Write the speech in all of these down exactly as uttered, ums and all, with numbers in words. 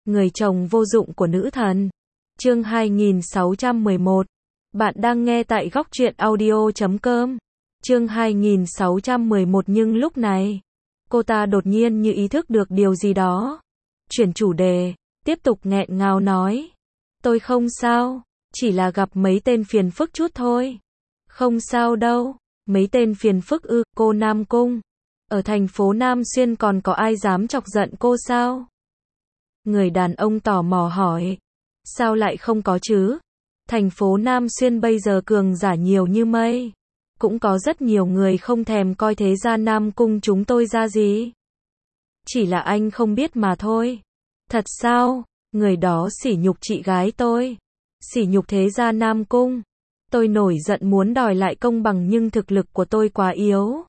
người chồng vô dụng của nữ thần. Chương hai nghìn sáu trăm mười một. Bạn đang nghe tại góc truyện audio chấm com. Chương hai nghìn sáu trăm mười một nhưng lúc này, cô ta đột nhiên như ý thức được điều gì đó. Chuyển chủ đề, tiếp tục nghẹn ngào nói. Tôi không sao, chỉ là gặp mấy tên phiền phức chút thôi. Không sao đâu, mấy tên phiền phức ư, cô Nam Cung. Ở thành phố Nam Xuyên còn có ai dám chọc giận cô sao? Người đàn ông tò mò hỏi. Sao lại không có chứ? Thành phố Nam Xuyên bây giờ cường giả nhiều như mây. Cũng có rất nhiều người không thèm coi thế gia Nam Cung chúng tôi ra gì. Chỉ là anh không biết mà thôi. Thật sao? Người đó sỉ nhục chị gái tôi. Sỉ nhục thế gia Nam Cung. Tôi nổi giận muốn đòi lại công bằng nhưng thực lực của tôi quá yếu.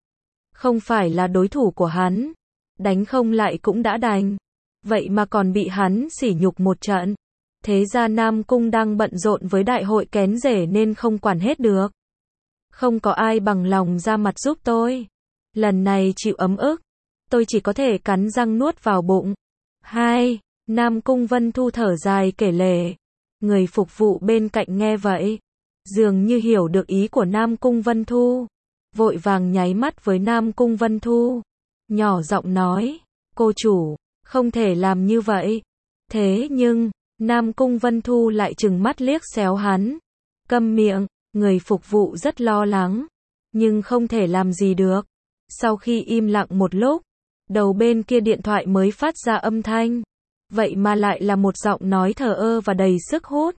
Không phải là đối thủ của hắn. Đánh không lại cũng đã đành. Vậy mà còn bị hắn sỉ nhục một trận. Thế gia Nam Cung đang bận rộn với đại hội kén rể nên không quản hết được. Không có ai bằng lòng ra mặt giúp tôi. Lần này chịu ấm ức. Tôi chỉ có thể cắn răng nuốt vào bụng. Hai, Nam Cung Vân Thu thở dài kể lể. Người phục vụ bên cạnh nghe vậy. Dường như hiểu được ý của Nam Cung Vân Thu. Vội vàng nháy mắt với Nam Cung Vân Thu. Nhỏ giọng nói. Cô chủ, không thể làm như vậy. Thế nhưng, Nam Cung Vân Thu lại trừng mắt liếc xéo hắn. Câm miệng, người phục vụ rất lo lắng. Nhưng không thể làm gì được. Sau khi im lặng một lúc, đầu bên kia điện thoại mới phát ra âm thanh. Vậy mà lại là một giọng nói thờ ơ và đầy sức hút.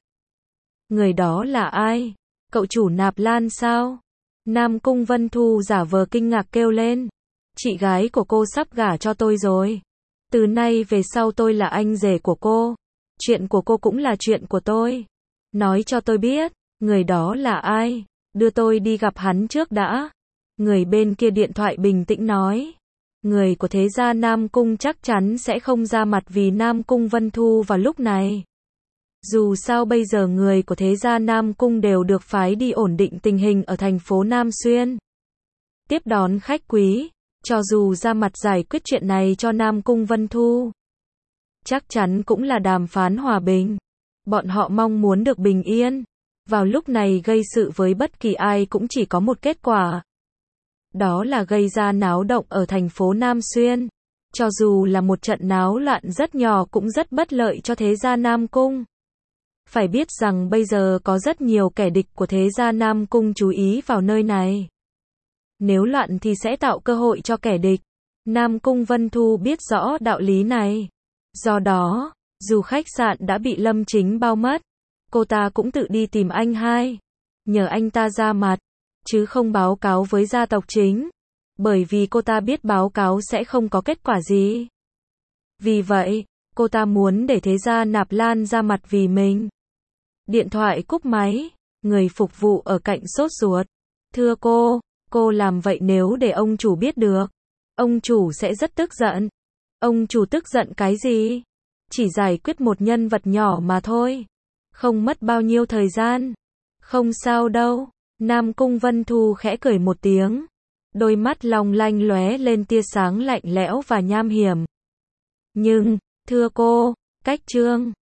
Người đó là ai? Cậu chủ Nạp Lan sao? Nam Cung Vân Thu giả vờ kinh ngạc kêu lên. Chị gái của cô sắp gả cho tôi rồi. Từ nay về sau tôi là anh rể của cô. Chuyện của cô cũng là chuyện của tôi. Nói cho tôi biết, người đó là ai? Đưa tôi đi gặp hắn trước đã. Người bên kia điện thoại bình tĩnh nói. Người của thế gia Nam Cung chắc chắn sẽ không ra mặt vì Nam Cung Vân Thu vào lúc này. Dù sao bây giờ người của thế gia Nam Cung đều được phái đi ổn định tình hình ở thành phố Nam Xuyên. Tiếp đón khách quý, cho dù ra mặt giải quyết chuyện này cho Nam Cung Vân Thu. Chắc chắn cũng là đàm phán hòa bình. Bọn họ mong muốn được bình yên. Vào lúc này gây sự với bất kỳ ai cũng chỉ có một kết quả. Đó là gây ra náo động ở thành phố Nam Xuyên. Cho dù là một trận náo loạn rất nhỏ cũng rất bất lợi cho thế gia Nam Cung. Phải biết rằng bây giờ có rất nhiều kẻ địch của thế gia Nam Cung chú ý vào nơi này. Nếu loạn thì sẽ tạo cơ hội cho kẻ địch. Nam Cung Vân Thu biết rõ đạo lý này. Do đó, dù khách sạn đã bị Lâm Chính bao mất, cô ta cũng tự đi tìm anh hai. Nhờ anh ta ra mặt, chứ không báo cáo với gia tộc chính. Bởi vì cô ta biết báo cáo sẽ không có kết quả gì. Vì vậy, cô ta muốn để thế gia Nạp Lan ra mặt vì mình. Điện thoại cúp máy, người phục vụ ở cạnh sốt ruột. Thưa cô, cô làm vậy nếu để ông chủ biết được, ông chủ sẽ rất tức giận. Ông chủ tức giận cái gì? Chỉ giải quyết một nhân vật nhỏ mà thôi. Không mất bao nhiêu thời gian. Không sao đâu. Nam Cung Vân Thu khẽ cười một tiếng. Đôi mắt long lanh lóe lên tia sáng lạnh lẽo và nham hiểm. Nhưng, thưa cô, cách chương